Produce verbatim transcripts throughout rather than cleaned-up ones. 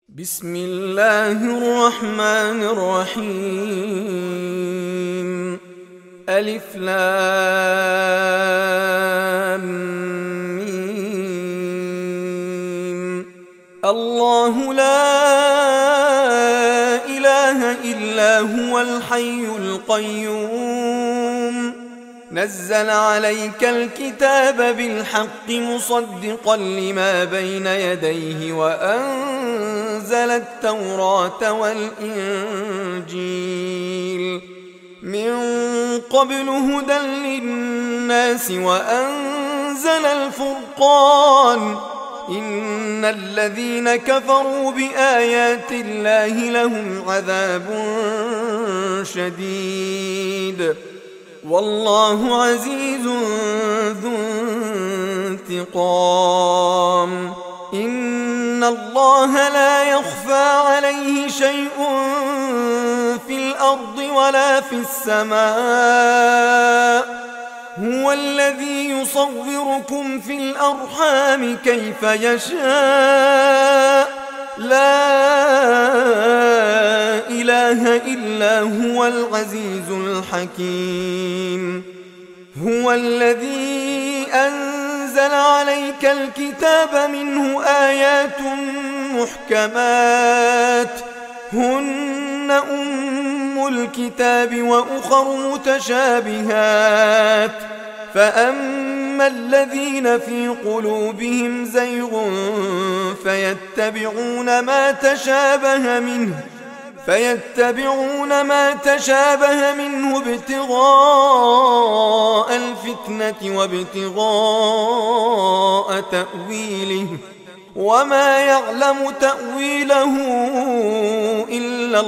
بسم الله الرحمن الرحيم. ألف لام ميم. الله لا إله إلا هو الحي القيوم نزل عليك الكتاب بالحق مصدقا لما بين يديه وأنزل التوراة والإنجيل من قبل هدى للناس وأنزل الفرقان إن الذين كفروا بآيات الله لهم عذاب شديد والله عزيز ذو انتقام. إن الله لا يخفى عليه شيء في الأرض ولا في السماء هو الذي يصوركم في الأرحام كيف يشاء لا إله إلا هو العزيز الحكيم. هو الذي أنزل عليك الكتاب منه آيات محكمات هن أم الكتاب وأخر متشابهات فأما الذين في قلوبهم زيغ فيتبعون ما تشابه منه فيتبعون ما تشابه منه ابتغاء الفتنة وابتغاء تأويله وما يعلم تأويله إلا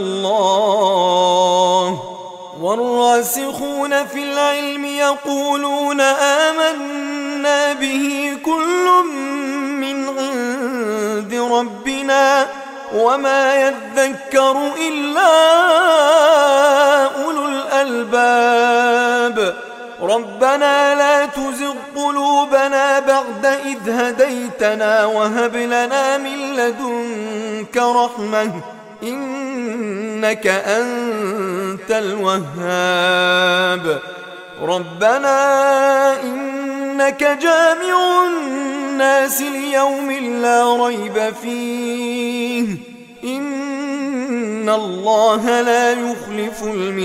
الله والراسخون في العلم يقولون آمنا به كل من عند ربنا وما يذكر إلا أولو الألباب. ربنا لا تزغ قلوبنا بعد إذ هديتنا وهب لنا من لدنك رحمة إنك أنت الوهاب. ربنا إنك جامع الناس ليوم لا ريب فيه إن الله لا يخلف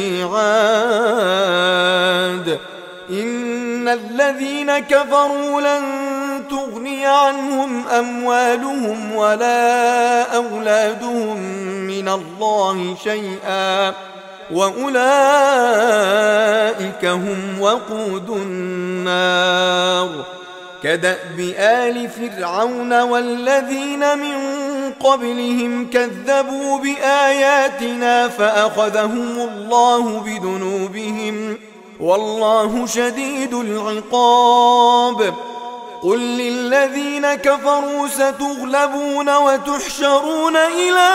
الميعاد. إن الذين كفروا لن تغني عنهم أموالهم ولا أولادهم من الله شيئا وأولئك هم وقود النار. كدأب آل فرعون والذين من قبلهم كذبوا بآياتنا فأخذهم الله بذنوبهم والله شديد العقاب. قل للذين كفروا ستغلبون وتحشرون إلى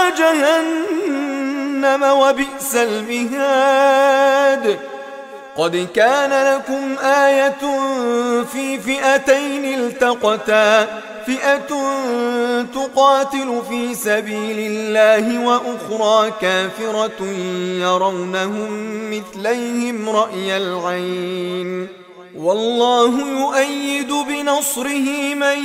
جهنم وبئس المهاد. قد كان لكم آية في فئتين التقتا فئة تقاتل في سبيل الله وأخرى كافرة يرونهم مثليهم رأي العين والله يؤيد بنصره من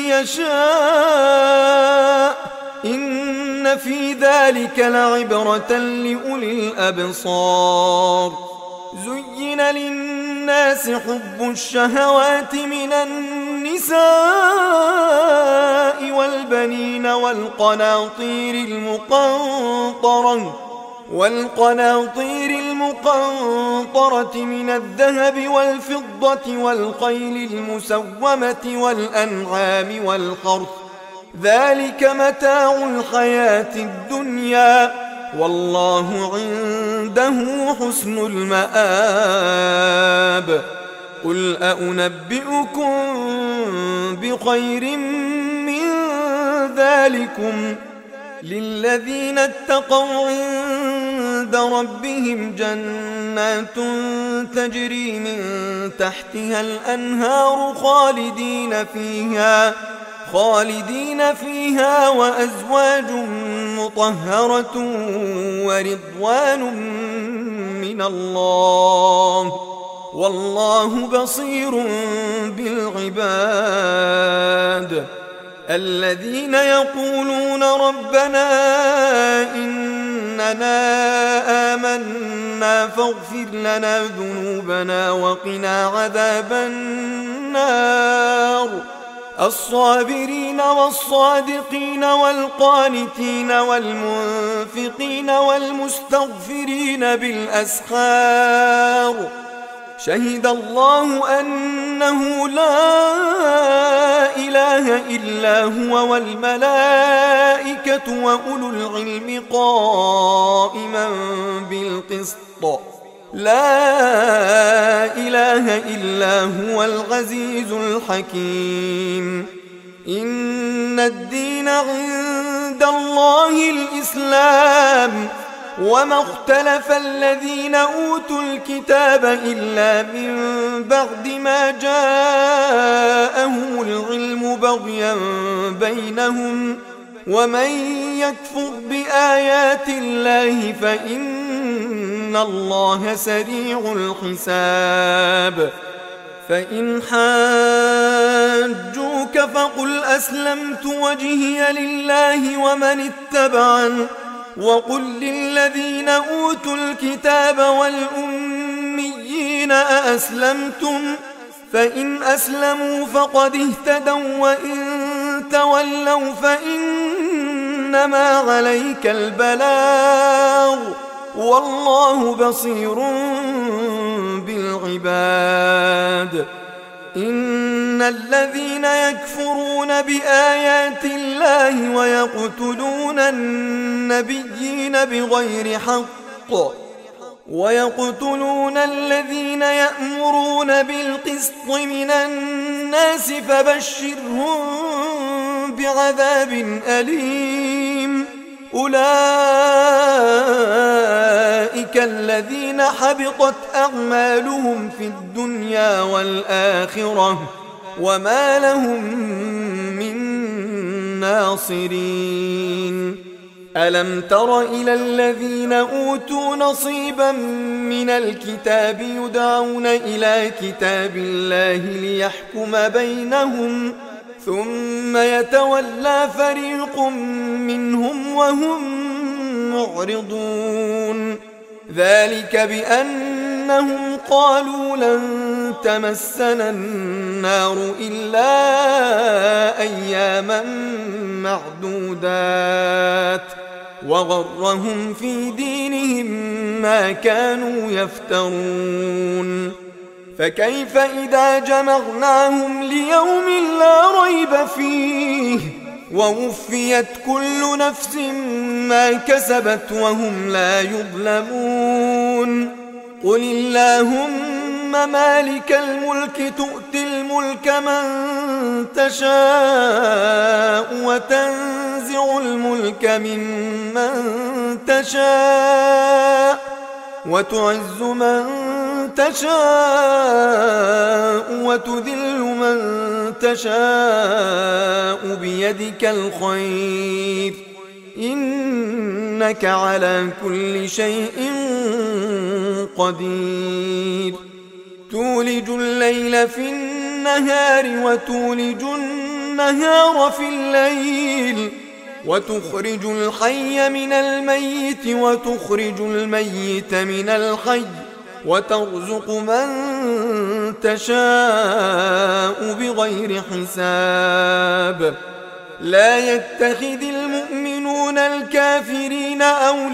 يشاء إن في ذلك لعبرة لأولي الأبصار. زين للناس حب الشهوات من النساء والبنين والقناطير المقنطرة والقناطير المقنطرة من الذهب والفضة والخيل المسومة والأنعام والحرث ذلك متاع الحياة الدنيا والله عنده حسن المآب. قل أنبئكم بخير من ذلكم للذين اتقوا عند ربهم جنات تجري من تحتها الأنهار خالدين فيها خالدين فيها وأزواج مطهرة ورضوان من الله والله بصير بالعباد. الذين يقولون ربنا إننا آمنا فاغفر لنا ذنوبنا وقنا عذاب النار. الصابرين والصادقين والقانتين والمنفقين والمستغفرين بالأسحار. شهد الله أنه لا إله إلا هو والملائكة وأولو العلم قائما بالقسط. لا إله إلا هو العزيز الحكيم. إن الدين عند الله الإسلام وما اختلف الذين أوتوا الكتاب إلا من بعد ما جاءهم العلم بغيا بينهم ومن يكفر بآيات الله فإن الله سريع الحساب. فإن حاجوك فقل أسلمت وجهي لله ومن اتبعن وقل للذين أوتوا الكتاب والأميين أأسلمتم فإن أسلموا فقد اهتدوا وإن تولوا فإنما عليك البلاغ والله بصير بالعباد. إن الذين يكفرون بآيات الله ويقتلون النبيين بغير حق ويقتلون الذين يأمرون بالقسط من الناس فبشرهم بعذاب أليم. أولئك الذين حبطت أعمالهم في الدنيا والآخرة وما لهم من ناصرين. ألم تر إلى الذين أوتوا نصيبا من الكتاب يدعون إلى كتاب الله ليحكم بينهم ثم يتولى فريق منهم وهم معرضون. ذلك بأنهم قالوا لن تمسنا النار إلا أياما معدودات وغرهم في دينهم ما كانوا يفترون. فكيف إذا جمعناهم ليوم لا ريب فيه ووفيت كل نفس ما كسبت وهم لا يظلمون. قل اللهم مالك الملك تؤتي الملك من تشاء وتنزع الملك ممن تشاء وتعز من تشاء وتذل من تشاء بيدك الخير إنك على كل شيء قدير. تولج الليل في النهار وتولج النهار في الليل وتخرج الحي من الميت وتخرج الميت من الحي وترزق من تشاء بغير حساب. لا يتخذ المؤمنون الكافرين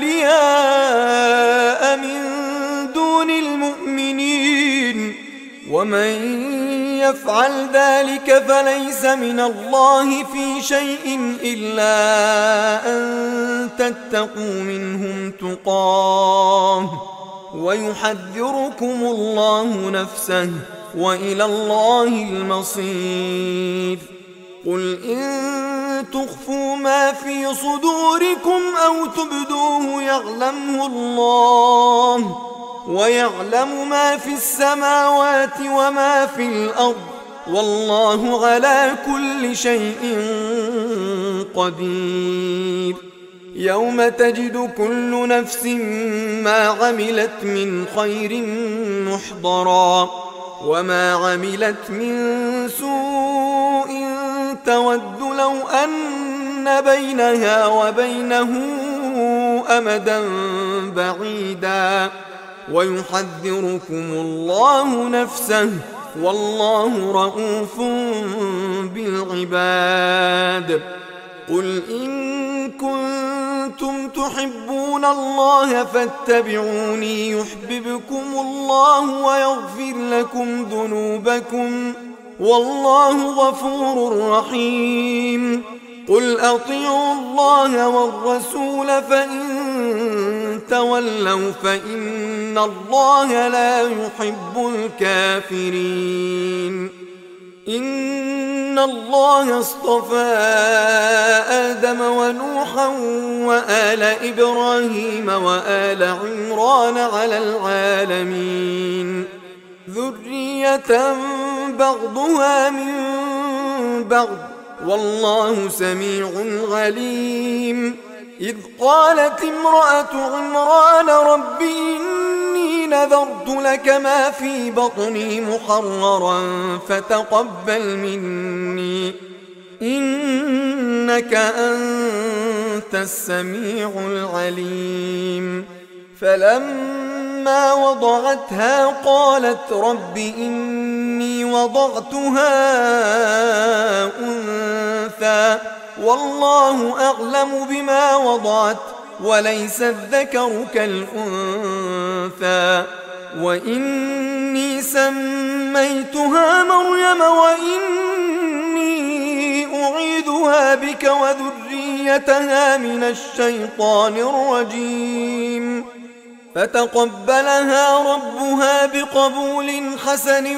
أولياء من دون المؤمنين ومن يفعل ذلك فليس من الله في شيء إلا أن تتقوا منهم تقاه ويحذركم الله نفسه وإلى الله المصير. قل إن تخفوا ما في صدوركم أو تبدوه يعلمه الله ويعلم ما في السماوات وما في الأرض والله على كل شيء قدير. يوم تجد كل نفس ما عملت من خير محضرا وما عملت من سوء تود لو أن بينها وبينه أمدا بعيدا ويحذركم الله نفسه والله رؤوف بالعباد. قل إن كنتم تحبون الله فاتبعوني يحببكم الله ويغفر لكم ذنوبكم والله غفور رحيم. قل أطيعوا الله والرسول فإن تولوا فإن الله لا يحب الكافرين. إن الله اصطفى آدم ونوحا وآل إبراهيم وآل عمران على العالمين ذرية بعضها من بعض والله سميع عليم. إذ قالت امرأة عمران رب إني نذرت لك ما في بطني محررا فتقبل مني إنك أنت السميع العليم. فلما وضعتها قالت رب إني وضعتها أنثى والله أعلم بما وضعت وليس الذكر كالأنثى وإني سميتها مريم وإني أعيذها بك وذريتها من الشيطان الرجيم. فتقبلها ربها بقبول حسن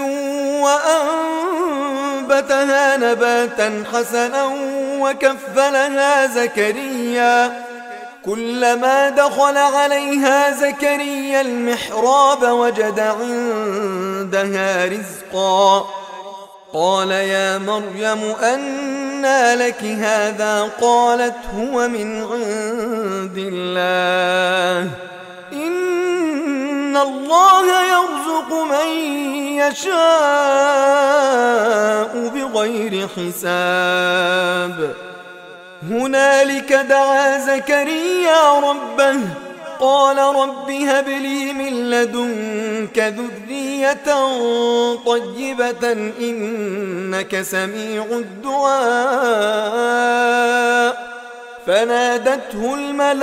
وأنبتها نباتا حسنا وكفلها زكريا كلما دخل عليها زكريا المحراب وجد عندها رزقا قال يا مريم أنى لك هذا قالت هو من عند الله إن الله يرزق من يشاء بغير حساب. هنالك دعا زكريا ربه قال رب هب لي من لدنك ذرية طيبة إنك سميع الدعاء. فنادته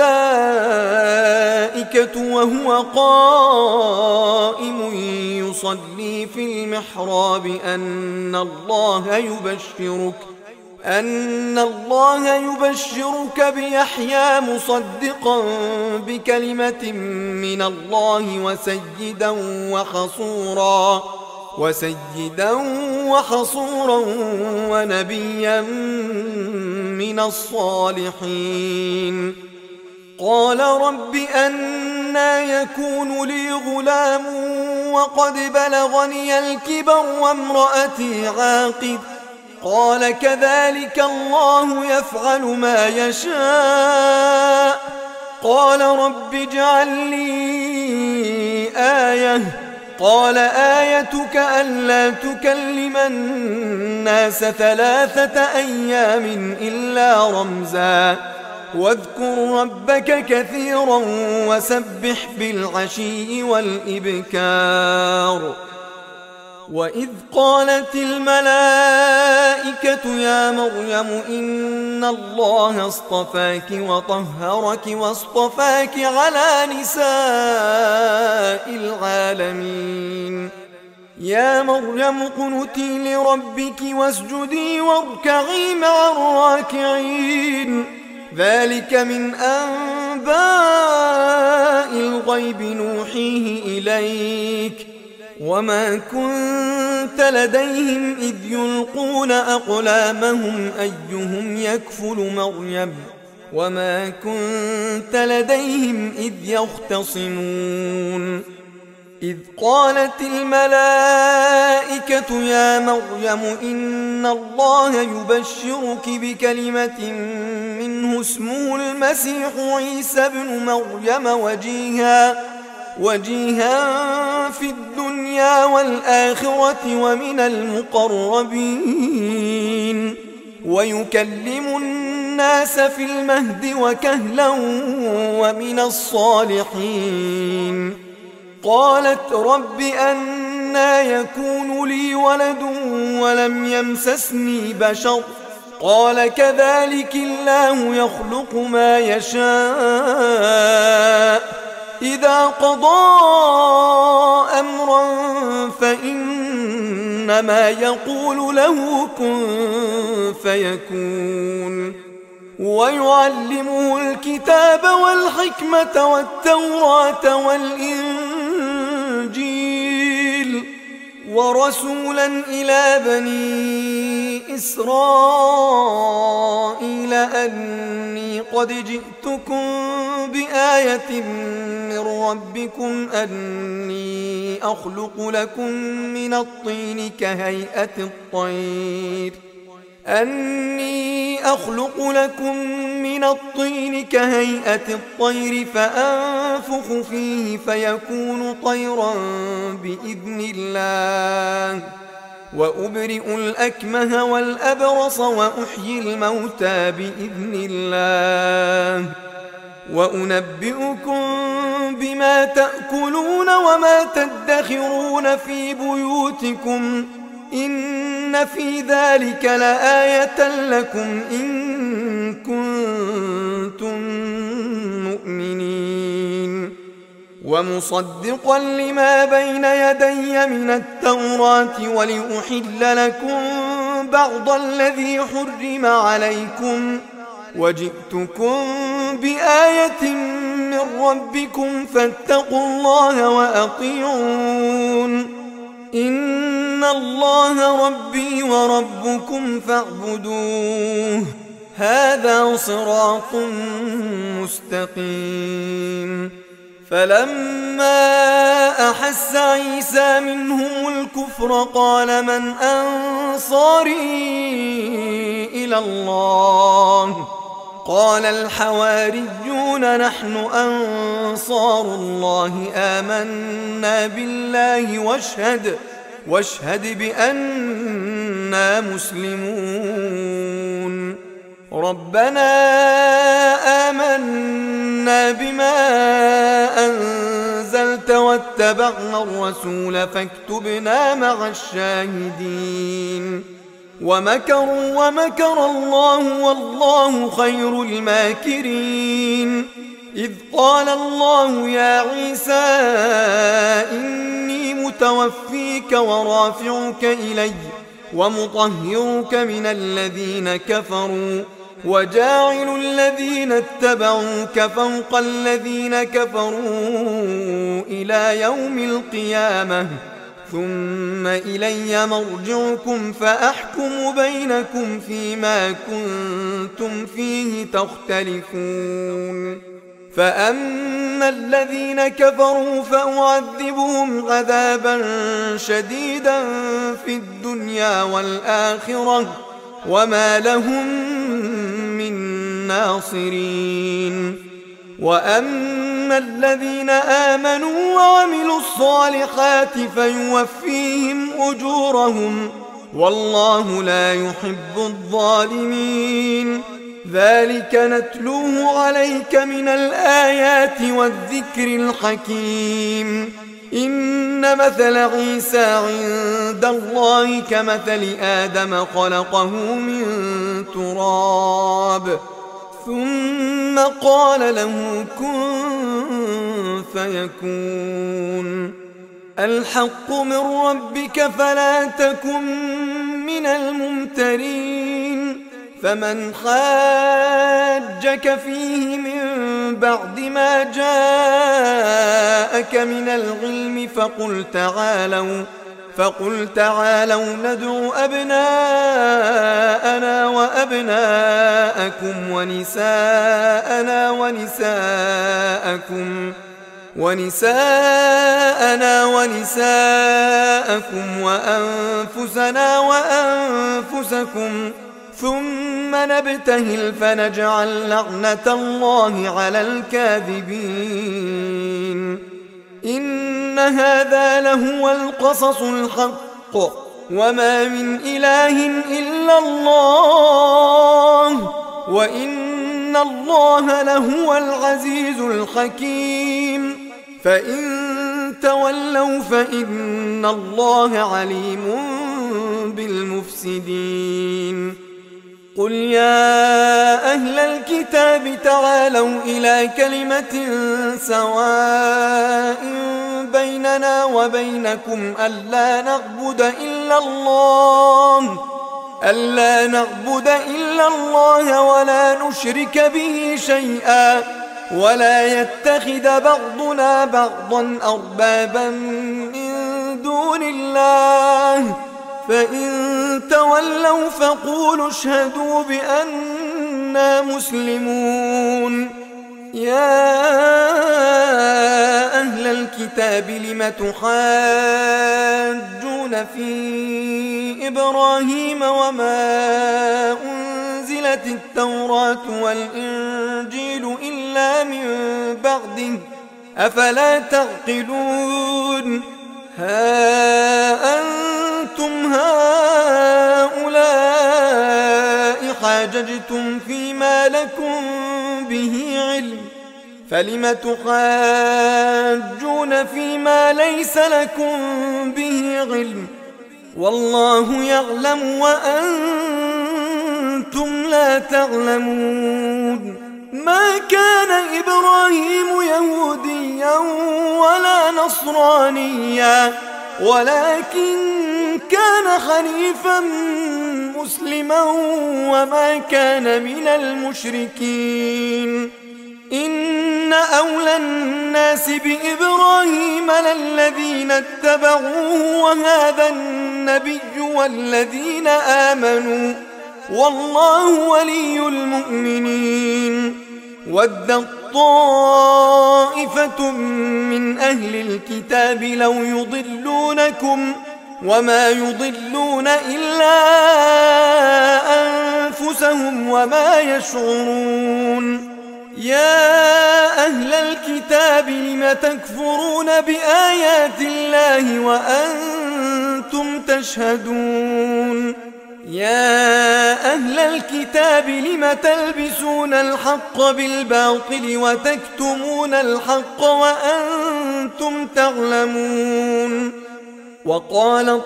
الملائكة وهو قائم يصلي في المحراب أن الله يبشرك أن الله يبشرك بيحيى مصدقا بكلمة من الله وسيدا وحصورا وسيدا وحصورا ونبيا من الصالحين. قال رب أنى يكون لي غلام وقد بلغني الكبر وامرأتي عاقر قال كذلك الله يفعل ما يشاء. قال رب اجعل لي آية قال آيتك ألا تكلم الناس ثلاثة أيام إلا رمزا واذكر ربك كثيرا وسبح بالعشي والإبكار. وإذ قالت الملائكة يا مريم إن الله اصطفاك وطهرك واصطفاك على نساء العالمين. يا مريم اقنتي لربك واسجدي واركعي مع الراكعين. ذلك من أنباء الغيب نوحيه إليك وما كنت لديهم إذ يلقون أقلامهم أيهم يكفل مريم وما كنت لديهم إذ يختصمون. إذ قالت الملائكة يا مريم إن الله يبشرك بكلمة منه اسمه المسيح عيسى بن مريم وجيها وجيها في الدنيا والآخرة ومن المقربين ويكلم الناس في المهد وكهلا ومن الصالحين. قالت رب أنى يكون لي ولد ولم يمسسني بشر قال كذلك الله يخلق ما يشاء إذا قضى أمرا فإنما يقول له كن فيكون. ويعلمه الكتاب والحكمة والتوراة والإنجيل ورسولا إلى بني إسرائيل أني قد جئتكم بآية من ربكم أني أخلق لكم من الطين كهيئة الطير أني أخلق لكم من الطين كهيئة الطير فأنفخ فيه فيكون طيرا بإذن الله وأبرئ الأكمه والأبرص وأحيي الموتى بإذن الله وأنبئكم بما تأكلون وما تدخرون في بيوتكم إن في ذلك لآية لكم إن كنتم مؤمنين. ومصدقا لما بين يدي من التوراة ولأحل لكم بعض الذي حرم عليكم وجئتكم بآية من ربكم فاتقوا الله وأطيعون إن الله ربي وربكم فاعبدوه هذا صراط مستقيم. فلما أحس عيسى منهم الكفر قال من أنصاري إلى الله قال الحواريون نحن أنصار الله آمنا بالله واشهد واشهد بأننا مسلمون. ربنا آمنا بما أنزلت واتبعنا الرسول فاكتبنا مع الشاهدين. ومكروا ومكر الله والله خير الماكرين. إذ قال الله يا عيسى إني متوفيك ورافعك إلي ومطهرك من الذين كفروا وجاعل الذين اتبعوك فوق الذين كفروا إلى يوم القيامة ثم إلي مرجعكم فأحكم بينكم فيما كنتم فيه تختلفون. فأما الذين كفروا فأعذبهم عذابا شديدا في الدنيا والآخرة وما لهم من ناصرين. وأما الذين آمنوا وعملوا الصالحات فيوفيهم أجورهم والله لا يحب الظالمين. ذلك نتلوه عليك من الآيات والذكر الحكيم. إن مثل عيسى عند الله كمثل آدم خلقه من تراب ثم قال له كن فيكون. الحق من ربك فلا تكن من الممترين. فمن حاجك فيه من بعد ما جاءك من العلم فقل تعالوا فقل تعالوا ندعو أبناءنا وأبناءكم ونساءنا ونساءكم ونساءنا ونساءكم وأنفسنا وأنفسكم ثم نبتهل فنجعل لعنة الله على الكاذبين. إن هذا لهو القصص الحق وما من إله إلا الله وإن الله لهو العزيز الحكيم. فإن تولوا فإن الله عليم بالمفسدين. قل يا أهل الكتاب تعالوا إلى كلمة سواء بيننا وبينكم ألا نعبد إلا الله ألا نعبد إلا الله ولا نشرك به شيئا ولا يتخذ بعضنا بعضا أربابا من دون الله. فإن تولوا فقولوا اشهدوا بأننا مسلمون. يا أهل الكتاب لم تحاجون في إبراهيم وما أنزلت التوراة والإنجيل إلا من بعده أفلا تعقلون. ها أنتم هؤلاء حاججتم فيما لكم به علم فلم تحاجون فيما ليس لكم به علم والله يعلم وأنتم لا تعلمون. ما كان إبراهيم يهوديا ولا نصرانيا ولكن كان حنيفا مسلما وما كان من المشركين. إن أولى الناس بإبراهيم للذين اتبعوه وهذا النبي والذين آمنوا والله ولي المؤمنين. ودت طائفة من أهل الكتاب لو يضلونكم وما يضلون إلا أنفسهم وما يشعرون. يا أهل الكتاب لم تكفرون بآيات الله وأنتم تشهدون. يا أهل الكتاب لم تلبسون الحق بالباطل وتكتمون الحق وأنتم تعلمون. وقالت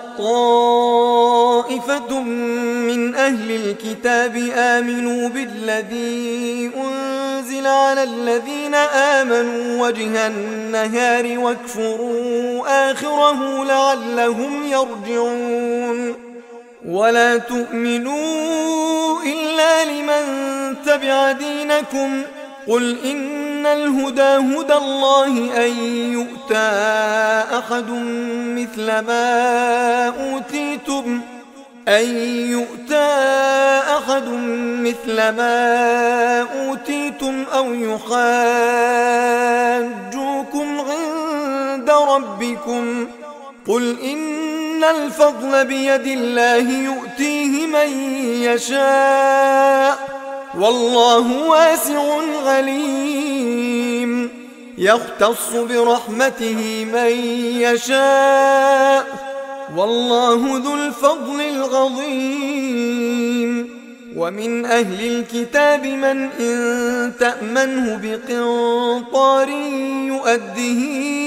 طائفة من أهل الكتاب آمنوا بالذي أنزل على الذين آمنوا وجه النهار واكفروا آخره لعلهم يرجعون. ولا تؤمنوا إلا لمن تبع دينكم قل إن الهدى هدى الله أن يؤتى أحد مثل ما أوتيتم أن يؤتى أحد مثل ما أوتيتم أو يحاجوكم عند ربكم قل إن الفضل بيد الله يؤتيه من يشاء والله واسع عليم. يختص برحمته من يشاء والله ذو الفضل العظيم. ومن أهل الكتاب من إن تأمنه بقنطار يؤده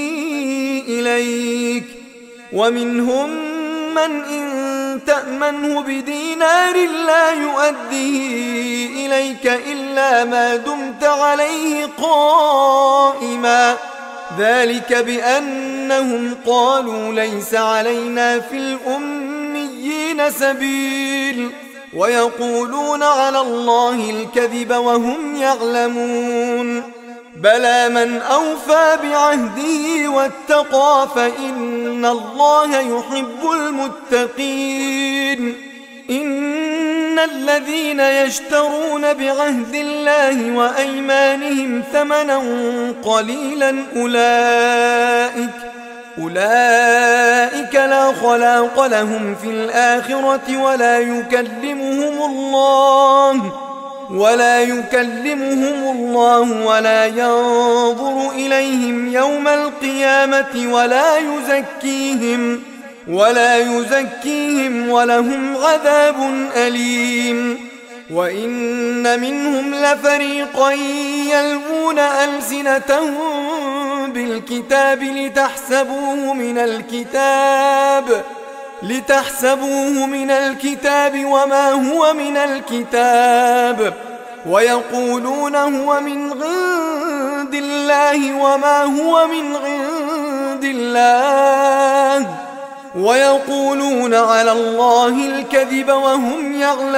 إليك ومنهم من إن تأمنه بدينار لا يؤديه إليك إلا ما دمت عليه قائما ذلك بأنهم قالوا ليس علينا في الأميين سبيل ويقولون على الله الكذب وهم يعلمون. بلى من أوفى بعهده واتقى فإن الله يحب المتقين. إن الذين يشترون بعهد الله وأيمانهم ثمنا قليلا أولئك أولئك لا خلاق لهم في الآخرة ولا يكلمهم الله ولا يكلمهم الله ولا ينظر إليهم يوم القيامة ولا يزكيهم ولا يزكيهم ولهم عذاب أليم. وإن منهم لفريقا يلوون ألسنتهم بالكتاب لتحسبوه من الكتاب لتحسبوه من الكتاب وما هو من الكتاب ويقولون هو من عند الله وما هو من عند الله ويقولون على الله الكذب وهم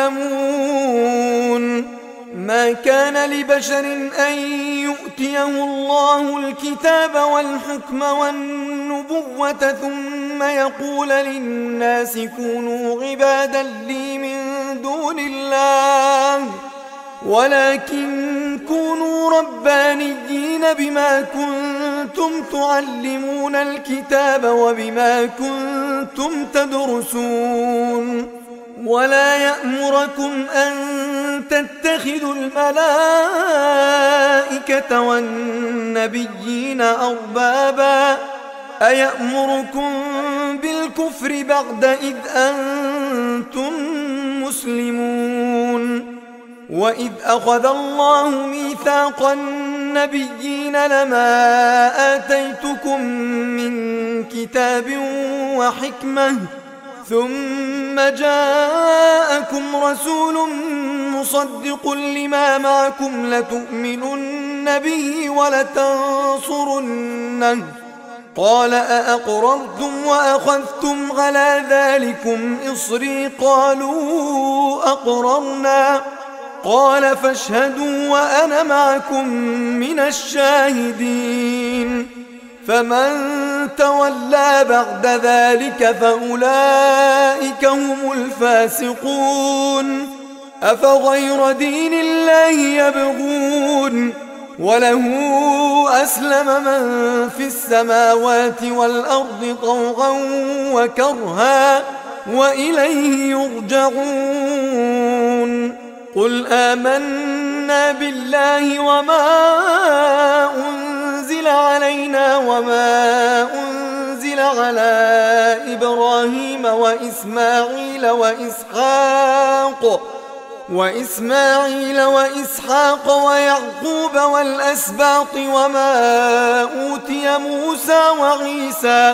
يعلمون. ما كان لبشر أن يؤتيه الله الكتاب والحكم والنبوة ثم يقول للناس كونوا عبادا لي من دون الله ولكن كونوا ربانيين بما كنتم تعلمون الكتاب وبما كنتم تدرسون. ولا يأمركم أن تتخذوا الملائكة والنبيين أربابا أيأمركم بالكفر بعد إذ أنتم مسلمون. وإذ أخذ الله ميثاق النبيين لما آتيتكم من كتاب وحكمة ثم جاءكم رسول مصدق لما معكم لتؤمنن به ولتنصرنه قال أأقررتم وأخذتم على ذلكم إصري قالوا أقررنا قال فاشهدوا وأنا معكم من الشاهدين. فمن تولى بعد ذلك فأولئك هم الفاسقون. أفغير دين الله يبغون وله أسلم من في السماوات والأرض طوعا وكرها وإليه يرجعون. قل آمنا بالله وما أنزل علينا وما أنزل على إبراهيم وإسماعيل وإسحاق وإسماعيل وإسحاق ويعقوب والأسباط وما أوتي موسى وعيسى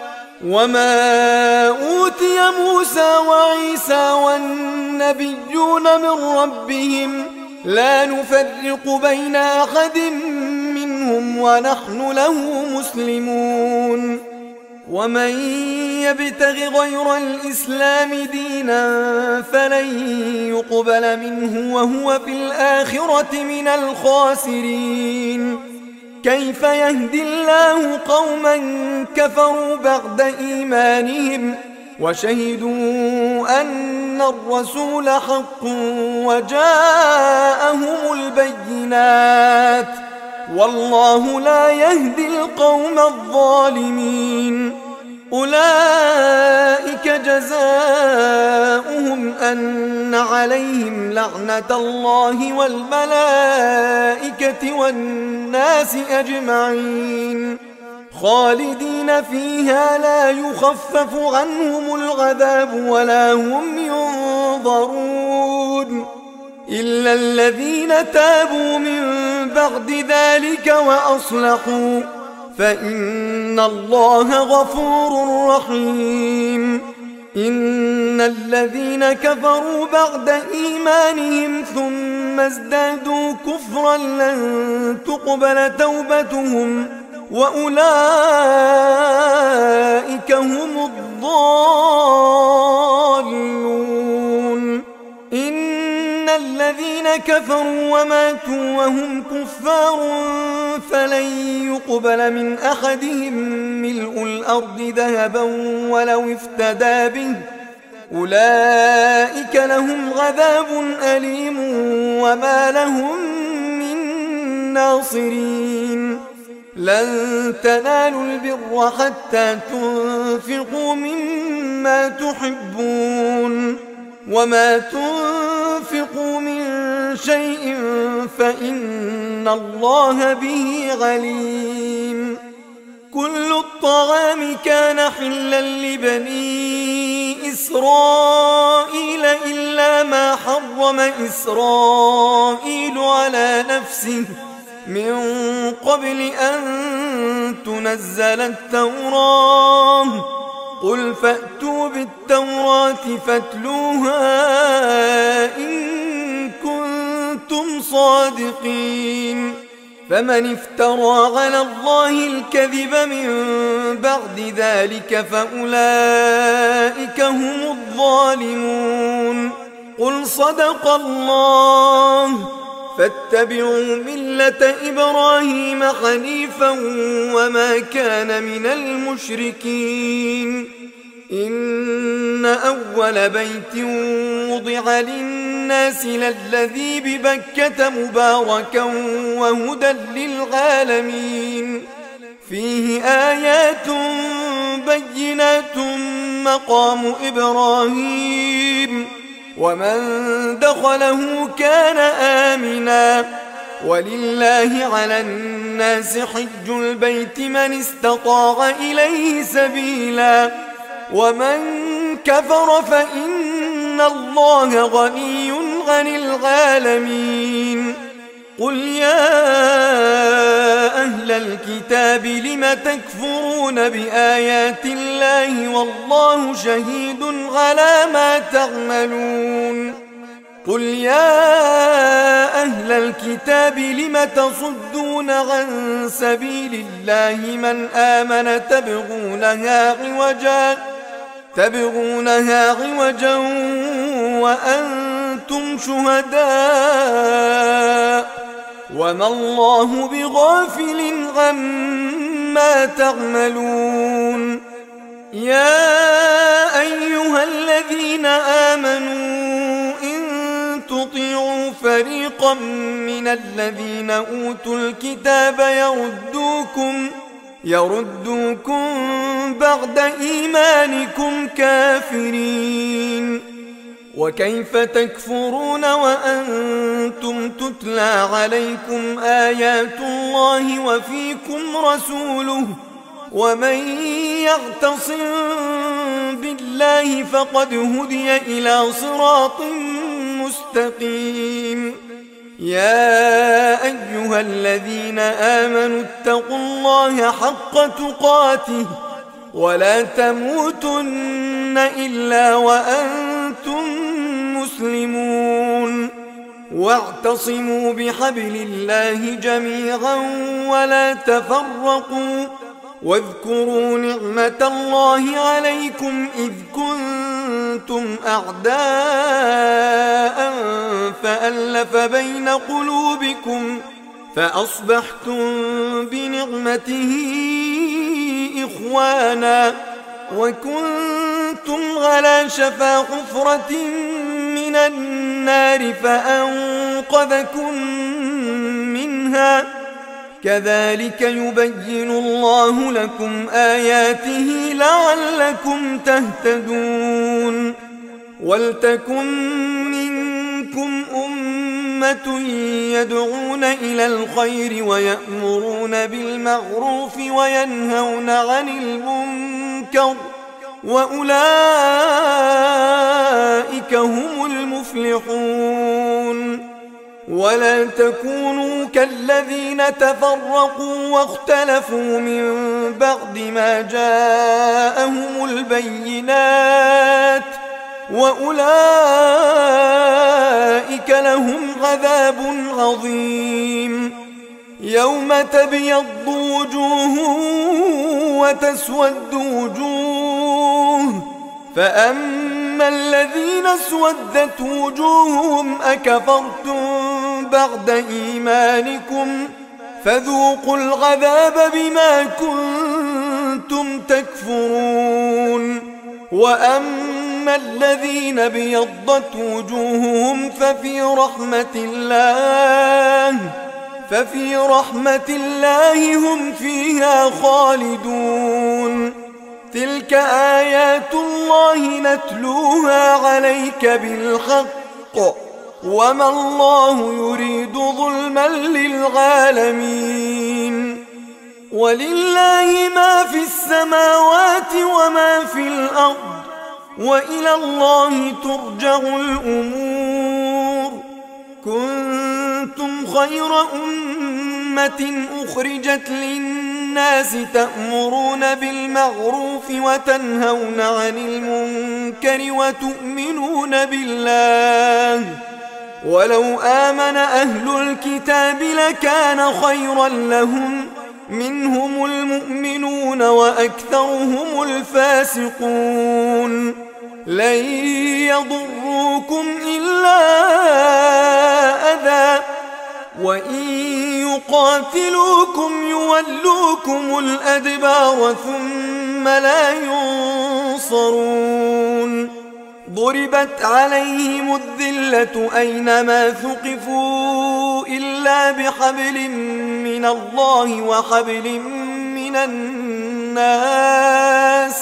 وما أوتي موسى وعيسى والنبيون من ربهم لا نفرق بين أحد منهم ونحن له مسلمون. ومن يبتغ غير الإسلام دينا فلن يقبل منه وهو في الآخرة من الخاسرين. كيف يهدي الله قوما كفروا بعد إيمانهم وشهدوا أن الرسول حق وجاءهم البينات والله لا يهدي القوم الظالمين. أولئك جزاؤهم أن عليهم لعنة الله والملائكة والناس أجمعين خالدين فيها لا يخفف عنهم العذاب ولا هم ينظرون إلا الذين تابوا من بعد ذلك وأصلحوا فإن الله غفور رحيم. إن الذين كفروا بعد إيمانهم ثم ازدادوا كفرا لن تقبل توبتهم وأولئك هم الضالون. إن الذين كفروا وماتوا وهم كفار فلن يقبل من أحدهم ملء الأرض ذهبا ولو افتدى به أولئك لهم عذاب أليم وما لهم من ناصرين. لن تنالوا البر حتى تنفقوا مما تحبون وما تنفقوا من شيء فإن الله به عليم. كل الطعام كان حلا لبني إسرائيل إلا ما حرم إسرائيل على نفسه من قبل أن تنزل التوراة. قل فأتوا بالتوراة فاتلوها إن كنتم صادقين. فمن افترى على الله الكذب من بعد ذلك فأولئك هم الظالمون. قل صدق الله فاتبعوا ملة إبراهيم حنيفا وما كان من المشركين. إن أول بيت وضع للناس للذي ببكة مباركا وهدى للعالمين. فيه آيات بينات مقام إبراهيم ومن دخله كان آمنا. ولله على الناس حج البيت من استطاع إليه سبيلا ومن كفر فإن الله غني عن العالمين. قل يا أهل الكتاب لم تكفرون بآيات الله والله شهيد على ما تعملون. قل يا أهل الكتاب لم تصدون عن سبيل الله من آمن تبغونها عوجا تبغونها عوجا وأنتم شهداء وما الله بغافل عما تعملون. يا أيها الذين آمنوا إن تطيعوا فريقا من الذين أوتوا الكتاب يردوكم يردوكم بعد إيمانكم كافرين. وكيف تكفرون وأنتم تتلى عليكم آيات الله وفيكم رسوله ومن يعتصم بالله فقد هدي إلى صراط مستقيم. يا أيها الذين آمنوا اتقوا الله حق تقاته ولا تموتن إلا وأنتم مسلمون. واعتصموا بحبل الله جميعا ولا تفرقوا واذكروا نعمة الله عليكم إذ كنتم أعداء فألف بين قلوبكم فأصبحتم بنعمته إخوانا وكنتم على شفا حفرة من النار فأنقذكم منها. كذلك يبين الله لكم آياته لعلكم تهتدون. ولتكن منكم أمة يدعون إلى الخير ويأمرون بالمعروف وينهون عن المنكر وأولئك هم المفلحون. ولا تكونوا كالذين تفرقوا واختلفوا من بعد ما جاءهم البينات وأولئك لهم عذاب عظيم. يوم تبيض وجوه وتسود وجوه فأما الذين اسودت وجوههم أكفرتم بعد إيمانكم فذوقوا العذاب بما كنتم تكفرون. وأما الذين بيضت وجوههم ففي رحمة الله ففي رحمة الله هم فيها خالدون. تلك آيات الله نتلوها عليك بالحق وما الله يريد ظلما للعالمين. ولله ما في السماوات وما في الأرض وإلى الله ترجع الأمور. كنتم خير أمة أخرجت للناس تأمرون بالمعروف وتنهون عن المنكر وتؤمنون بالله. ولو آمن أهل الكتاب لكان خيرا لهم منهم المؤمنون وأكثرهم الفاسقون. لن يضروكم إلا أذى وإن يقاتلوكم يولوكم الأدبار ثم لا ينصرون. ضربت عليهم الذلة أينما ثقفوا إلا بحبل من الله وحبل من الناس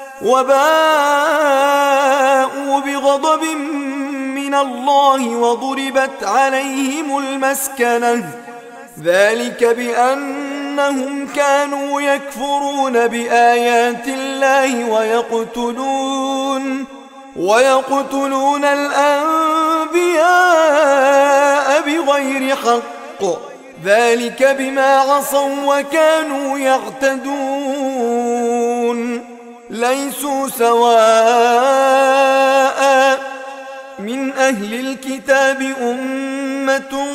وباءوا بغضب من الله وضربت عليهم المسكنة. ذلك بأنهم كانوا يكفرون بآيات الله ويقتلون ويقتلون الأنبياء بغير حق. ذلك بما عصوا وكانوا يعتدون. ليسوا سواء من أهل الكتاب أمة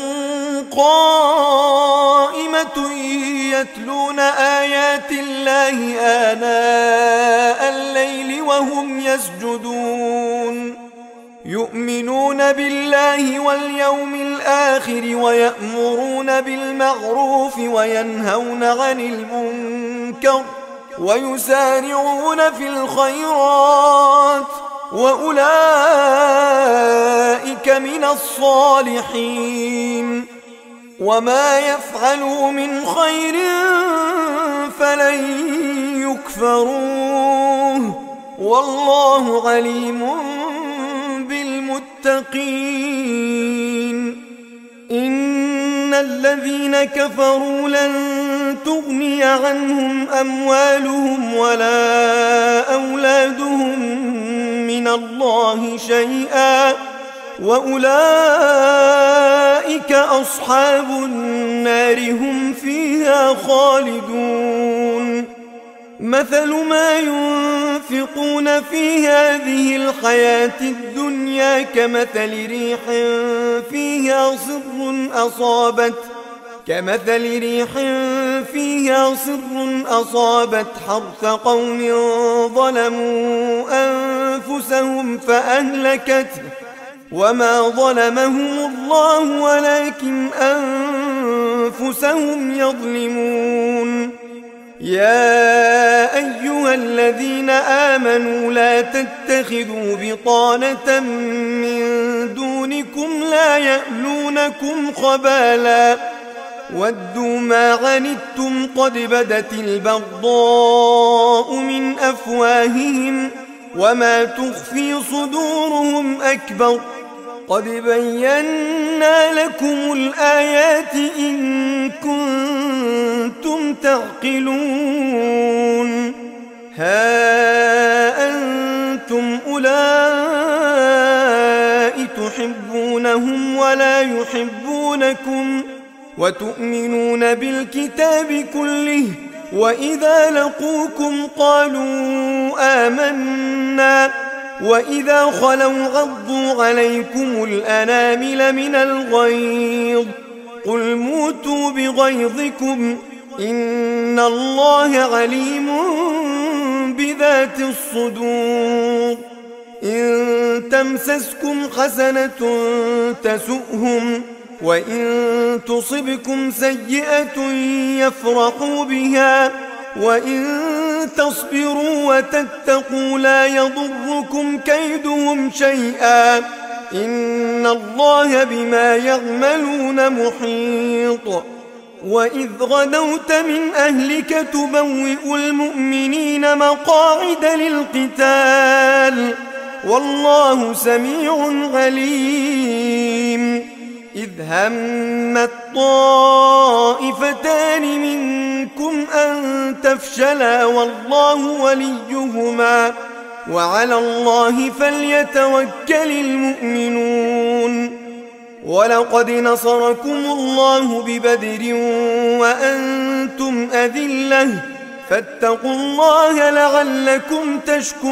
قائمة يتلون آيات الله آناء الليل وهم يسجدون. يؤمنون بالله واليوم الآخر ويأمرون بالمعروف وينهون عن المنكر ويسارعون في الخيرات وأولئك من الصالحين. وما يفعلوا من خير فلن يكفروه والله عليم بالمتقين. إن الذين كفروا لن تغني عنهم أموالهم ولا أولادهم من الله شيئا وأولئك أصحاب النار هم فيها خالدون. مثل ما ينفقون في هذه الحياة الدنيا كمثل ريح فيها صر أصابت كمثل ريح فيها صر أصابت حرث قوم ظلموا أنفسهم فأهلكته وما ظلمهم الله ولكن أنفسهم يظلمون. يا أيها الذين آمنوا لا تتخذوا بطانة من دونكم لا يألونكم خبالا ودوا ما عنتم قد بدت البغضاء من أفواههم وما تخفي صدورهم أكبر. قد بينا لكم الآيات إن كنتم تعقلون. ها أنتم أولئك تحبونهم ولا يحبونكم وتؤمنون بالكتاب كله وإذا لقوكم قالوا آمنا وإذا خلوا عضوا عليكم الأنامل من الغيظ قل موتوا بغيظكم إن الله عليم بذات الصدور. إن تمسسكم حسنة تسؤهم وإن تصبكم سيئة يفرحوا بها وإن تصبروا وتتقوا لا يضركم كيدهم شيئا إن الله بما يعملون محيط. وإذ غدوت من أهلك تبوئ المؤمنين مقاعد للقتال والله سميع عليم. إذ همت طائفتان منكم أن تفشلا والله وليهما وعلى الله فليتوكل المؤمنون. ولقد نصركم الله ببدر وأنتم أذلة فاتقوا الله لعلكم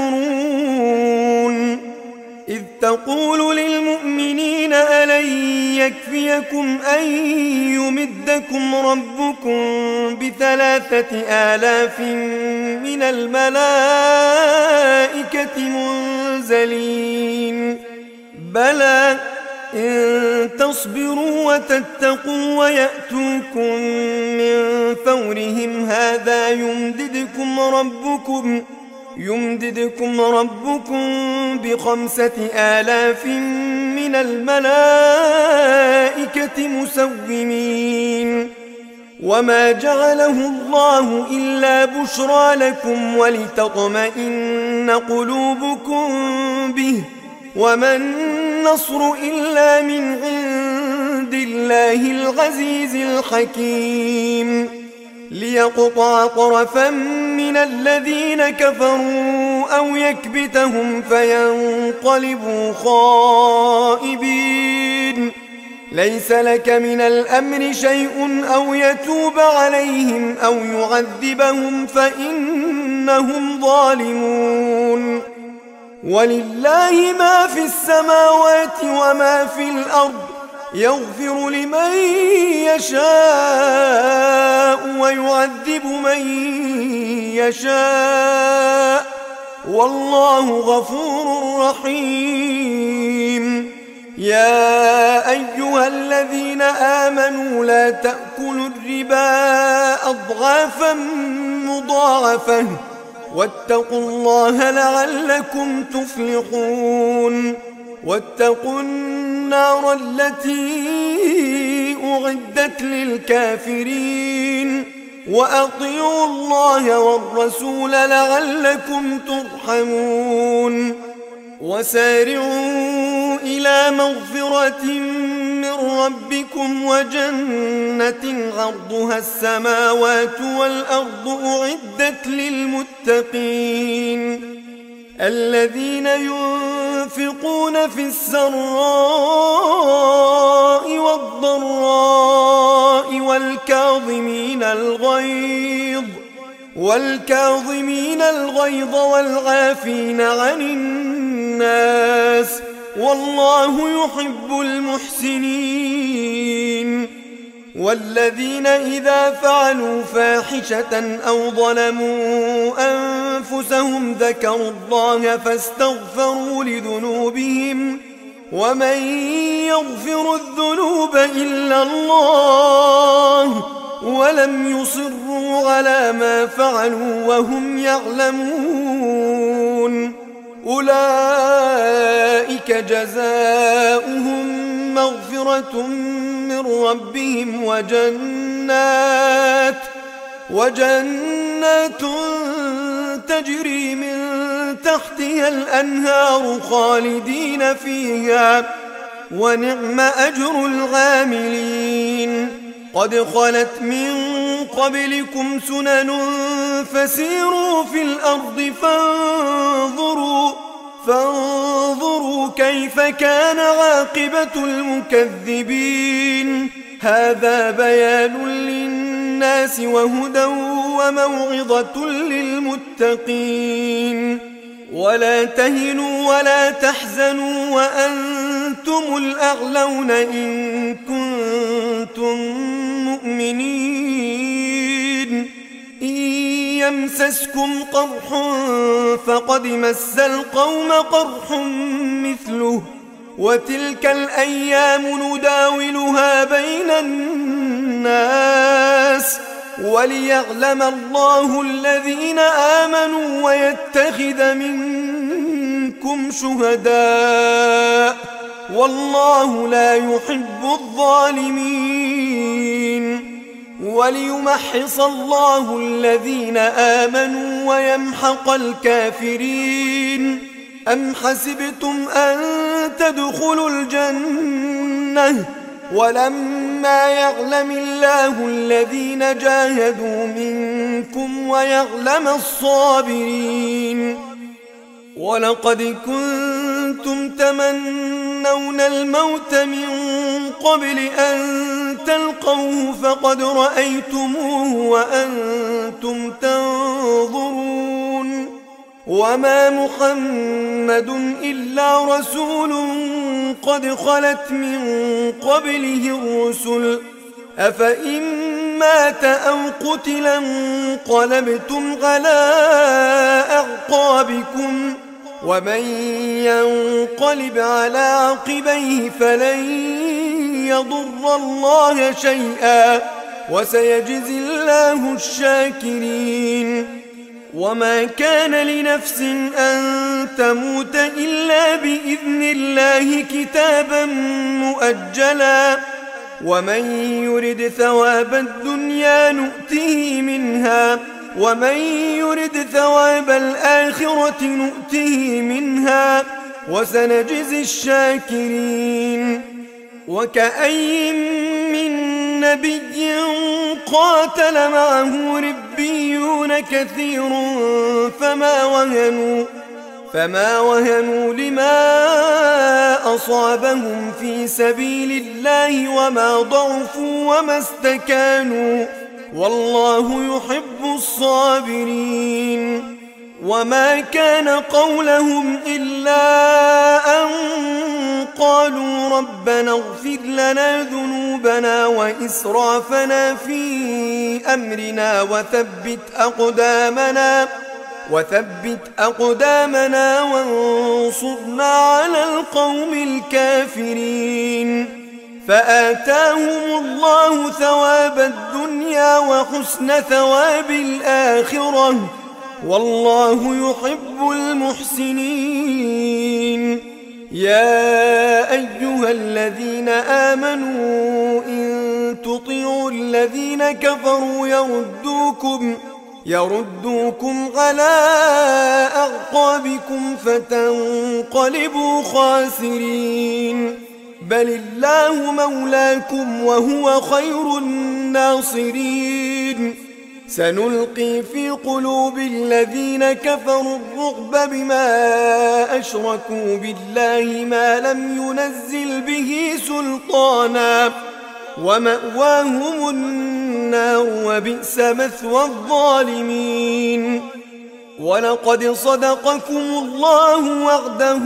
تشكرون. إذ تقول للمؤمنين ألن يكفيكم أن يمدكم ربكم بثلاثة آلاف من الملائكة منزلين بلى إن تصبروا وتتقوا ويأتوكم من فورهم هذا يمددكم ربكم يمددكم ربكم بخمسة آلاف من الملائكة مسومين. وما جعله الله إلا بشرى لكم ولتطمئن قلوبكم به وما النصر إلا من عند الله العزيز الحكيم. ليقطع طرفا من الذين كفروا أو يكبتهم فينقلبوا خائبين. ليس لك من الأمر شيء أو يتوب عليهم أو يعذبهم فإنهم ظالمون. ولله ما في السماوات وما في الأرض يغفر لمن يشاء ويعذب من يشاء والله غفور رحيم. يا أيها الذين آمنوا لا تأكلوا الربا أضعافا مضاعفة واتقوا الله لعلكم تفلحون. واتقوا النار التي أعدت للكافرين وأطيعوا الله والرسول لعلكم ترحمون. وسارعوا إلى مغفرة من ربكم وجنة عرضها السماوات والأرض أعدت للمتقين الذين ينفقون في السراء والضراء والكاظمين الغيظ والكاظمين الغيظ والعافين عن الناس والله يحب المحسنين. والذين إذا فعلوا فاحشة أو ظلموا أنفسهم ذكروا الله فاستغفروا لذنوبهم ومن يغفر الذنوب إلا الله ولم يصروا على ما فعلوا وهم يعلمون. أولئك جزاؤهم مغفرة من ربهم وجنات وجنات تجري من تحتها الأنهار خالدين فيها ونعم أجر العاملين. قد خلت من قبلكم سنن فسيروا في الأرض فانظروا فانظروا كيف كان عاقبة المكذبين. هذا بيان للناس وهدى وموعظة للمتقين. ولا تهنوا ولا تحزنوا وأنتم الأعلون إن كنتم مؤمنين. إن يمسسكم قرح فقد مس القوم قرح مثله وتلك الأيام نداولها بين الناس وليعلم الله الذين آمنوا ويتخذ منكم شهداء والله لا يحب الظالمين. وليمحص الله الذين آمنوا ويمحق الكافرين. أم حسبتم أن تدخلوا الجنة ولما يعلم الله الذين جاهدوا منكم ويعلم الصابرين؟ ولقد كنتم تمنون الموت من قبل أن تلقوه فقد رأيتموه وأنتم تنظرون. وما محمد إلا رسول قد خلت من قبله الرسل أفإن مات أو قتلا انقلبتم على أعقابكم ومن ينقلب على عقبيه فلن يضر الله شيئا وسيجزي الله الشاكرين. وما كان لنفس أن تموت إلا بإذن الله كتابا مؤجلا ومن يرد ثواب الدنيا نؤته منها ومن يرد ثواب الآخرة نؤته منها وسنجزي الشاكرين. وكأي من نبي قاتل معه ربيون كثير فما وهنوا فما وهنوا لما أصابهم في سبيل الله وما ضعفوا وما استكانوا والله يحب الصابرين. وما كان قولهم إلا أن قالوا ربنا اغفر لنا ذنوبنا وإسرافنا في أمرنا وثبت أقدامنا وثبت أقدامنا وانصرنا على القوم الكافرين. فآتاهم الله ثواب الدنيا وحسن ثواب الآخرة والله يحب المحسنين. يا أيها الذين آمنوا إن تطيعوا الذين كفروا يردوكم يردوكم على أعقابكم فتنقلبوا خاسرين. بل الله مولاكم وهو خير الناصرين. سنلقي في قلوب الذين كفروا الرعب بما أشركوا بالله ما لم ينزل به سلطانا ومأواهم النار وبئس مثوى الظالمين. ولقد صدقكم الله وعده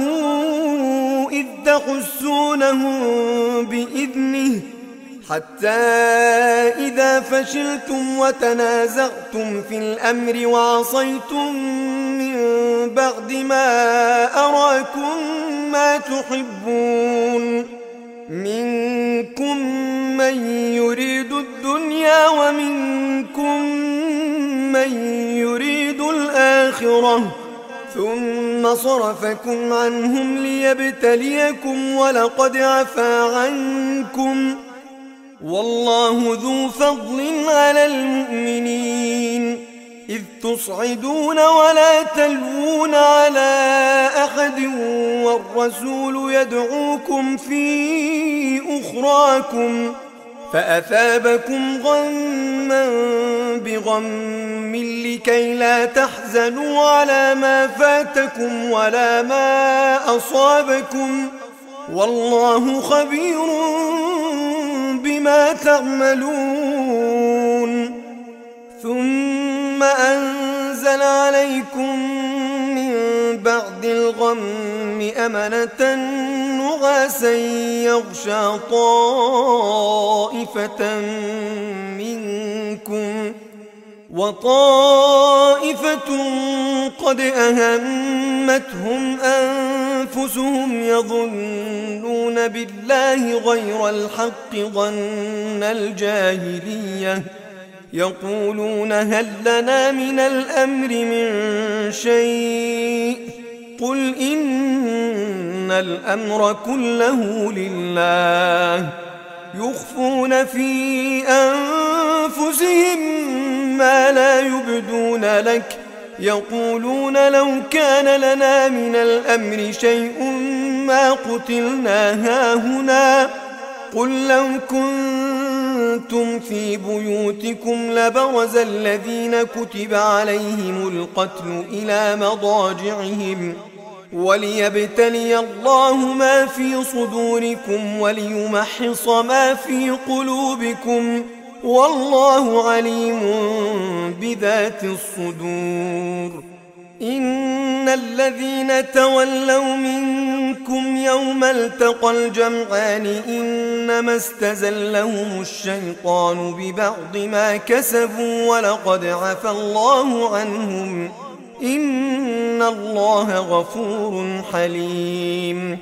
إذ تحسونهم بإذنه حتى إذا فشلتم وتنازعتم في الأمر وعصيتم من بعد ما أراكم ما تحبون منكم من يريد الدنيا ومنكم من يريد الآخرة ثم صرفكم عنهم ليبتليكم ولقد عفا عنكم والله ذو فضل على المؤمنين. إذ تصعدون ولا تلوون على أحد والرسول يدعوكم في أخراكم فأثابكم غما بغم لكي لا تحزنوا على ما فاتكم ولا ما أصابكم والله خبير بما تعملون. ثم أنزل عليكم من بعد الغم أمنة نعاسا يغشى طائفة منكم وطائفة قد أهمتهم أنفسهم يظنون بالله غير الحق ظن الجاهلية يقولون هل لنا من الأمر من شيء قل إن الأمر كله لله يخفون في أنفسهم ما لا يبدون لك يقولون لو كان لنا من الأمر شيء ما قتلنا هاهنا قل لو كنتم في بيوتكم لبرز الذين كتب عليهم القتل إلى مضاجعهم وليبتلي الله ما في صدوركم وليمحص ما في قلوبكم والله عليم بذات الصدور. إن الذين تولوا منكم يوم التقى الجمعان إنما استزلهم الشيطان ببعض ما كسبوا ولقد عفى الله عنهم إن الله غفور حليم.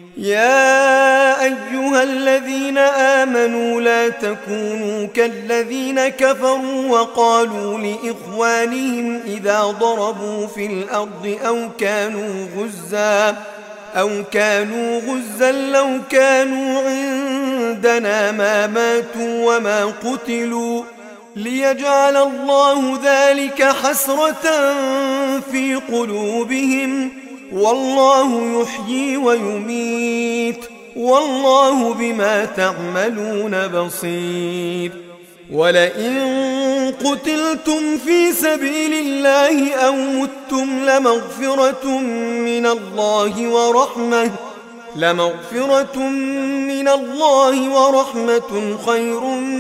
يا أيها الذين آمنوا لا تكونوا كالذين كفروا وقالوا لإخوانهم إذا ضربوا في الأرض أو كانوا غزا أو كانوا غزا لو كانوا عندنا ما ماتوا وما قتلوا ليجعل الله ذلك حسرة في قلوبهم والله يحيي ويميت والله بما تعملون بصير. ولئن قتلتم في سبيل الله أو متم لمغفرة من الله ورحمة لمغفرة من الله ورحمة خير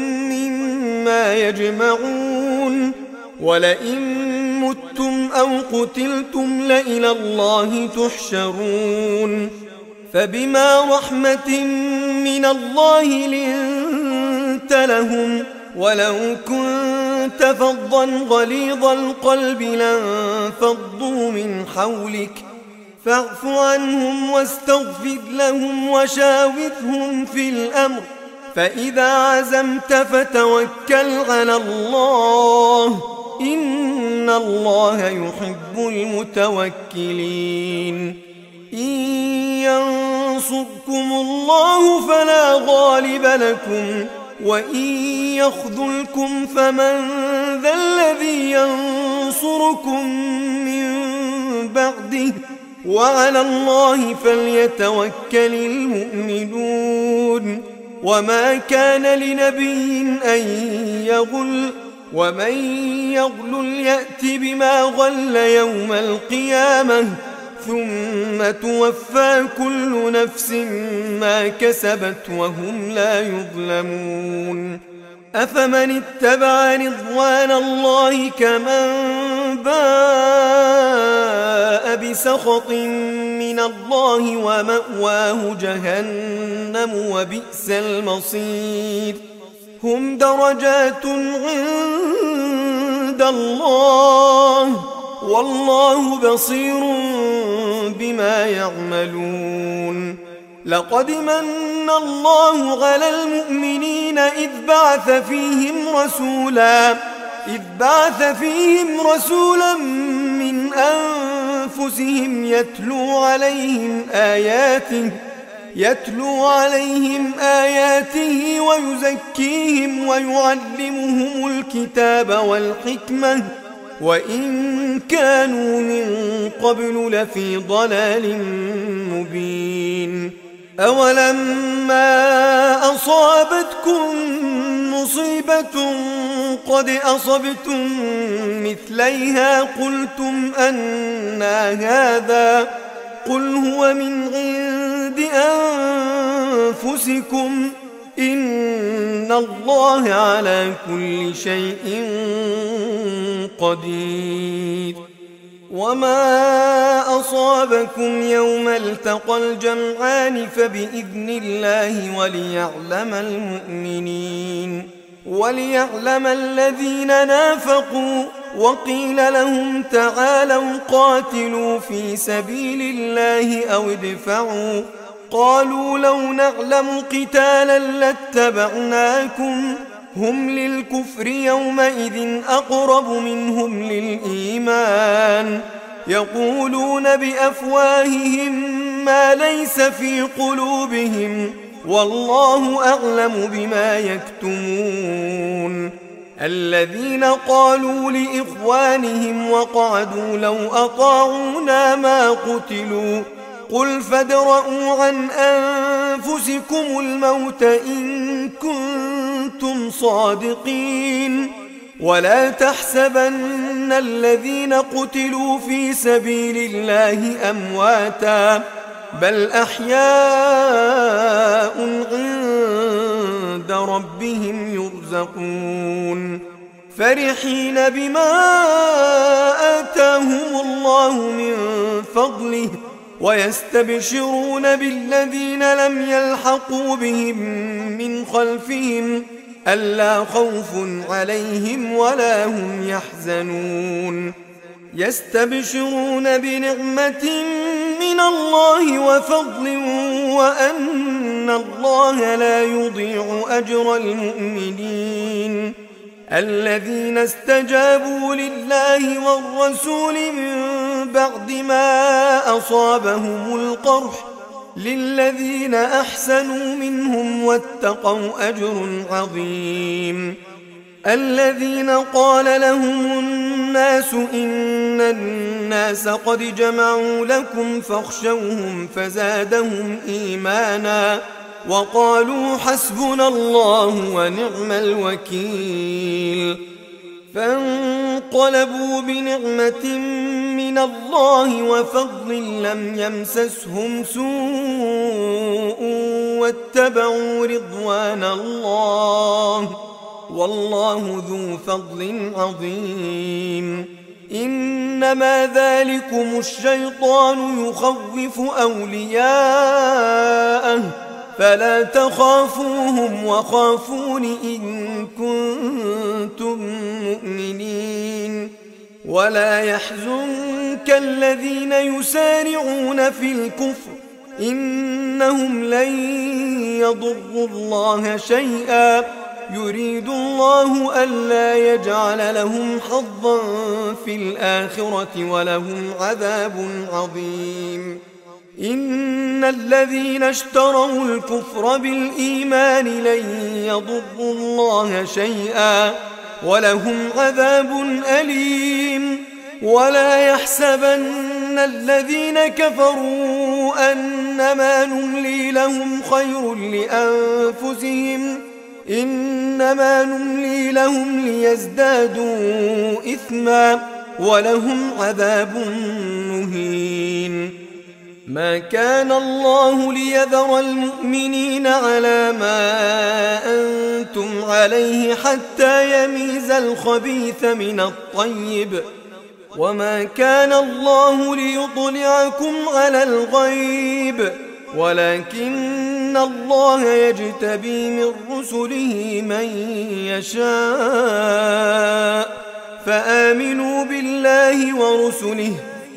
مما يجمعون. ولئن متم أو قتلتم لإلى الله تحشرون. فبما رحمة من الله لنت لهم ولو كنت فظا غليظ القلب لانفضوا من حولك فاعف عنهم واستغفر لهم وشاورهم في الأمر فإذا عزمت فتوكل على الله إن الله يحب المتوكلين. إن ينصركم الله فلا غالب لكم وإن يخذلكم فمن ذا الذي ينصركم من بعده وعلى الله فليتوكل المؤمنون. وما كان لنبي أن يغل ومن يغل يأت بما غل يوم القيامة ثم توفى كل نفس ما كسبت وهم لا يظلمون. أفمن اتبع رضوان الله كمن باء بسخط من الله ومأواه جهنم وبئس المصير. هم درجات عند الله والله بصير بما يعملون. لقد من الله على المؤمنين إذ بعث فيهم رسولا إذ بعث فيهم رسولا من أنفسهم يتلو عليهم آياته يتلو عليهم آياته ويزكيهم ويعلمهم الكتاب والحكمة وإن كانوا من قبل لفي ضلال مبين. أولما أصابتكم مصيبة قد أصبتم مثليها قلتم أنى هذا قل هو من عند أنفسكم إن الله على كل شيء قدير. وما أصابكم يوم التقى الجمعان فبإذن الله وليعلم المؤمنين وليعلم الذين نافقوا. وقيل لهم تعالوا قاتلوا في سبيل الله أو ادفعوا قالوا لو نعلم قتالا لاتبعناكم هم للكفر يومئذ أقرب منهم للإيمان يقولون بأفواههم ما ليس في قلوبهم والله أعلم بما يكتمون. الذين قالوا لإخوانهم وقعدوا لو أطاعونا ما قتلوا قل فادرءوا عن أنفسكم الموت إن كنتم صادقين. ولا تحسبن الذين قتلوا في سبيل الله أمواتا بل أحياء عند ربهم يرزقون فرحين بما آتاهم الله من فضله ويستبشرون بالذين لم يلحقوا بهم من خلفهم ألا خوف عليهم ولا هم يحزنون يستبشرون بنعمة من الله وفضل وأن الله لا يضيع أجر المؤمنين. الذين استجابوا لله والرسول من بعد ما أصابهم القرح للذين أحسنوا منهم واتقوا أجر عظيم. الذين قال لهم الناس إن الناس قد جمعوا لكم فاخشوهم فزادهم إيمانا وقالوا حسبنا الله ونعم الوكيل. فانقلبوا بنعمة من الله وفضل لم يمسسهم سوء واتبعوا رضوان الله والله ذو فضل عظيم. إنما ذلكم الشيطان يخوف أولياءه فلا تخافوهم وخافون إن كنتم مؤمنين. ولا يحزنك الذين يسارعون في الكفر إنهم لن يضروا الله شيئا يريد الله ألا يجعل لهم حظا في الآخرة ولهم عذاب عظيم. إن الذين اشتروا الكفر بالإيمان لن يضروا الله شيئا ولهم عذاب أليم. ولا يحسبن الذين كفروا أنما نملي لهم خير لأنفسهم إنما نملي لهم ليزدادوا إثما ولهم عذاب مهين. ما كان الله ليذر المؤمنين على ما أنتم عليه حتى يميز الخبيث من الطيب وما كان الله ليطلعكم على الغيب ولكن الله يجتبي من رسله من يشاء فآمنوا بالله ورسله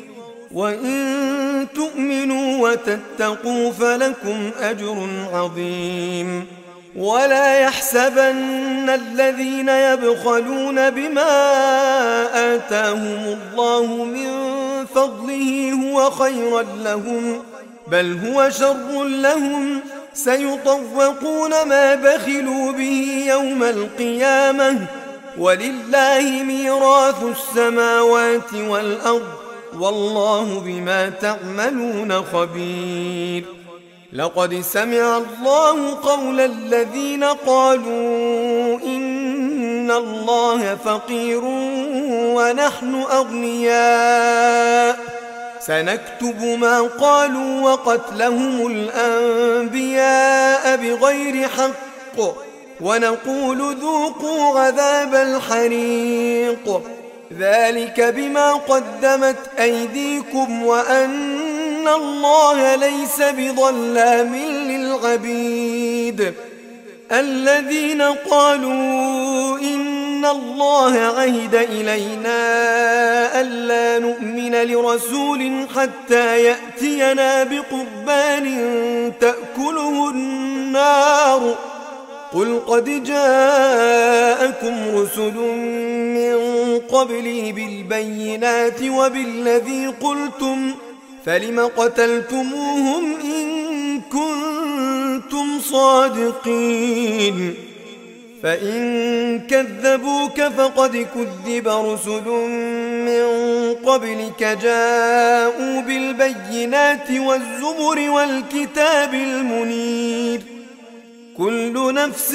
وإن تؤمنوا وتتقوا فلكم أجر عظيم. ولا يحسبن الذين يبخلون بما آتاهم الله من فضله هو خيرا لهم بل هو شر لهم سيطوقون ما بخلوا به يوم القيامة ولله ميراث السماوات والأرض والله بما تعملون خبير. لقد سمع الله قول الذين قالوا إن الله فقير ونحن أغنياء سنكتب ما قالوا وقتلهم الأنبياء بغير حق ونقول ذوقوا عذاب الحريق ذلك بما قدمت أيديكم وأن الله ليس بظلام للعبيد. الذين قالوا إن الله عهد إلينا ألا نؤمن لرسول حتى يأتينا بقربان تأكله النار قل قد جاءكم رسل من قبلي بالبينات وبالذي قلتم فلم قتلتموهم إن كنتم كنتم صادقين. فإن كذبوك فقد كذب رسل من قبلك جاءوا بالبينات والزبر والكتاب المنير. كل نفس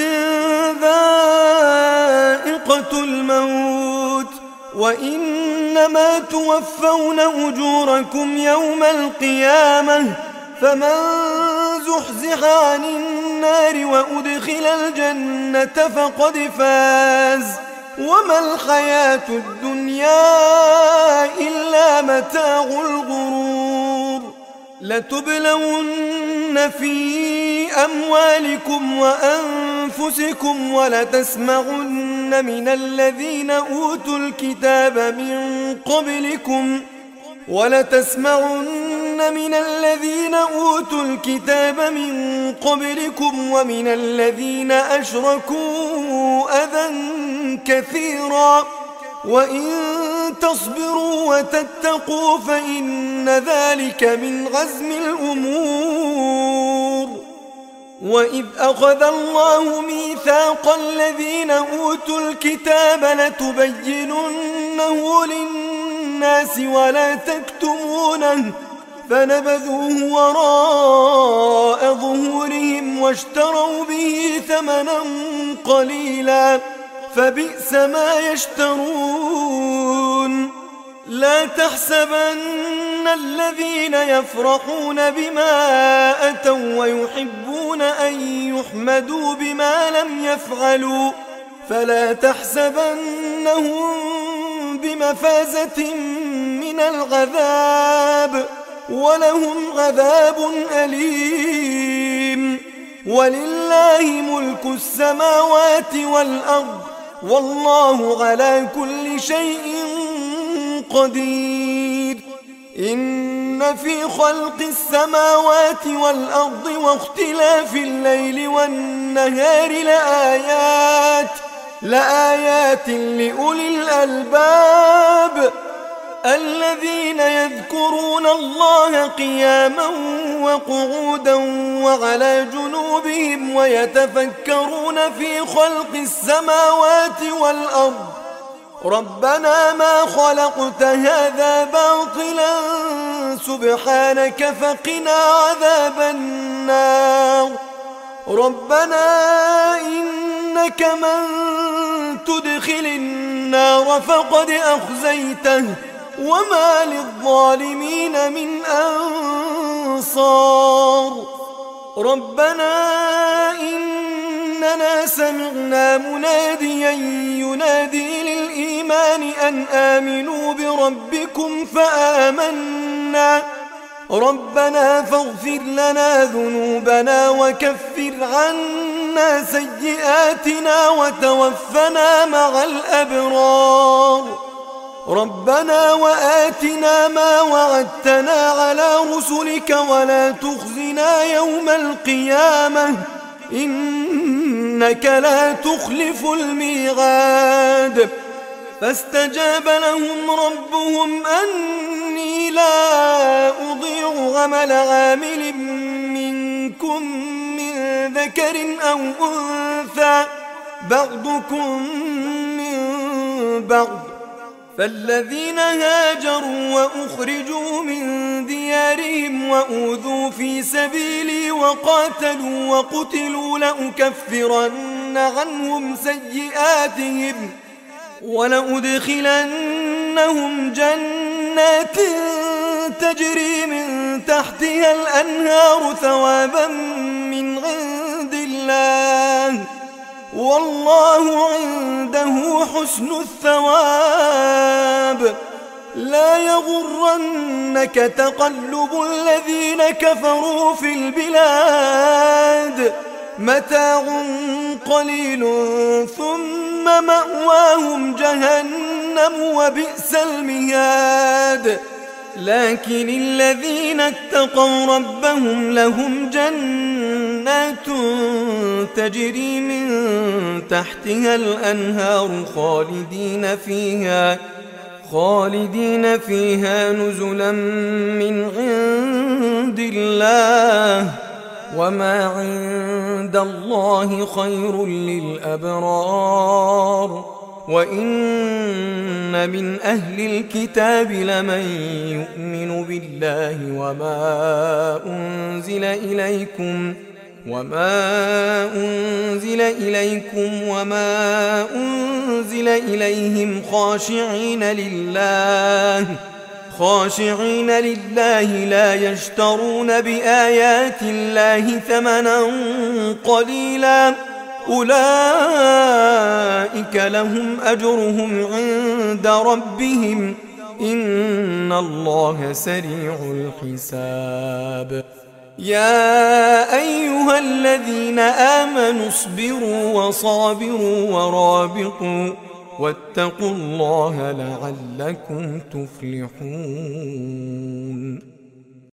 ذائقة الموت وإنما توفون أجوركم يوم القيامة، فمن زحزح عن النار وأدخل الجنة فقد فاز، وما الحياة الدنيا إلا متاع الغرور. لتبلون في أموالكم وأنفسكم ولتسمعن من الذين أوتوا الكتاب من قبلكم ولتسمعن من الذين أوتوا الكتاب من قبلكم ومن الذين أشركوا أذى كثيرا، وإن تصبروا وتتقوا فإن ذلك من عزم الأمور. وإذ أخذ الله ميثاق الذين أوتوا الكتاب لتبيننه للناس ولا تكتمونه فنبذوه وراء ظهورهم واشتروا به ثمنا قليلا فبئس ما يشترون. لا تحسبن الذين يفرحون بما أتوا ويحبون أن يحمدوا بما لم يفعلوا فلا تحسبنهم بمفازة من العذاب ولهم عذاب أليم. ولله ملك السماوات والأرض والله على كل شيء قدير. إن في خلق السماوات والأرض واختلاف الليل والنهار لآيات لآيات لأولي الألباب الذين يذكرون الله قياما وقعودا وعلى جنوبهم ويتفكرون في خلق السماوات والأرض ربنا ما خلقت هذا باطلا سبحانك فقنا عذاب النار. ربنا إنك من تدخل النار فقد أخزيته وما للظالمين من أنصار. ربنا إننا سمعنا مناديا ينادي للإيمان أن آمنوا بربكم فآمنا ربنا فاغفر لنا ذنوبنا وكفر عنا سيئاتنا وتوفنا مع الأبرار. ربنا وآتنا ما وعدتنا على رسلك ولا تخزنا يوم القيامة إنك لا تخلف الميعاد. فاستجاب لهم ربهم أني لا أضيع عمل عامل منكم من ذكر أو أنثى بعضكم من بعض فالذين هاجروا وأخرجوا من ديارهم وأوذوا في سبيلي وقاتلوا وقتلوا لأكفرن عنهم سيئاتهم ولأدخلنهم جنات تجري من تحتها الأنهار ثوابا من عند الله والله عنده حسن الثواب. لا يغرنك تقلب الذين كفروا في البلاد متاع قليل ثم مأواهم جهنم وبئس المهاد. لكن الذين اتقوا ربهم لهم جنات تجري من تحتها الأنهار خالدين فيها خالدين فيها نزلا من عند الله وما عند الله خير للأبرار وإن من أهل الكتاب لمن يؤمن بالله وما أنزل إليكم وما أنزل إليكم وما أنزل إليهم خاشعين لله خاشعين لله لا يشترون بآيات الله ثمنا قليلا أولئك لهم أجرهم عند ربهم إن الله سريع الحساب. يا أيها الذين آمنوا اصبروا وصابروا ورابطوا واتقوا الله لعلكم تفلحون.